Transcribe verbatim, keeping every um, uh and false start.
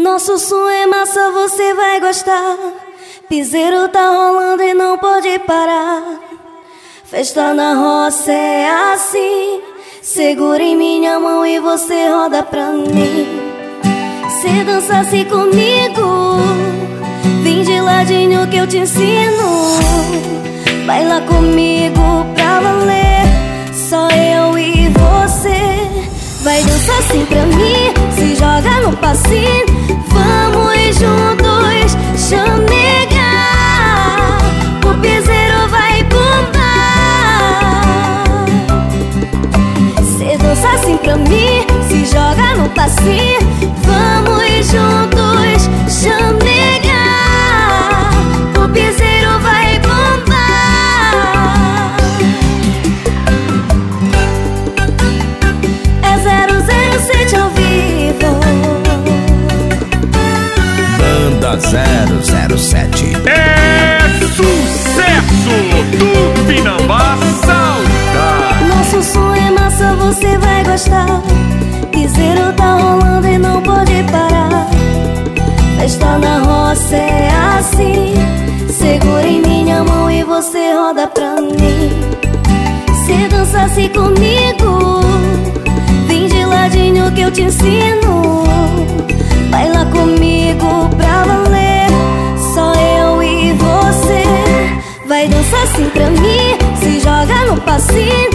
Nosso som é massa, você vai gostar. Piseiro tá rolando e não pode parar. Festa na roça é assim. Segura em minha mão e você roda pra mim. Se dançasse comigo, vem de ladinho que eu te ensino. Baila comigo pra valer, só eu e você. Vai dançar assim pra mim, se joga no passinho. Vamos juntos chamegar, o piseiro vai bombar. Se dançar assim pra mim, se joga no passinho. Vamos juntos chamegar, o piseiro vai bombar. É zero zero sete ao vivo. Banda zero zero sete. É sucesso! Tupinambá, saudade! Nosso som é massa, você vai gostar. Piseiro tá rolando e não pode parar. Festa na roça é assim. Segura em minha mão e você roda pra mim. Se dançasse comigo, vem de ladinho que eu te ensino. Baila comigo pra valer, só eu e você. Vai dançar assim pra mim, se joga no passinho.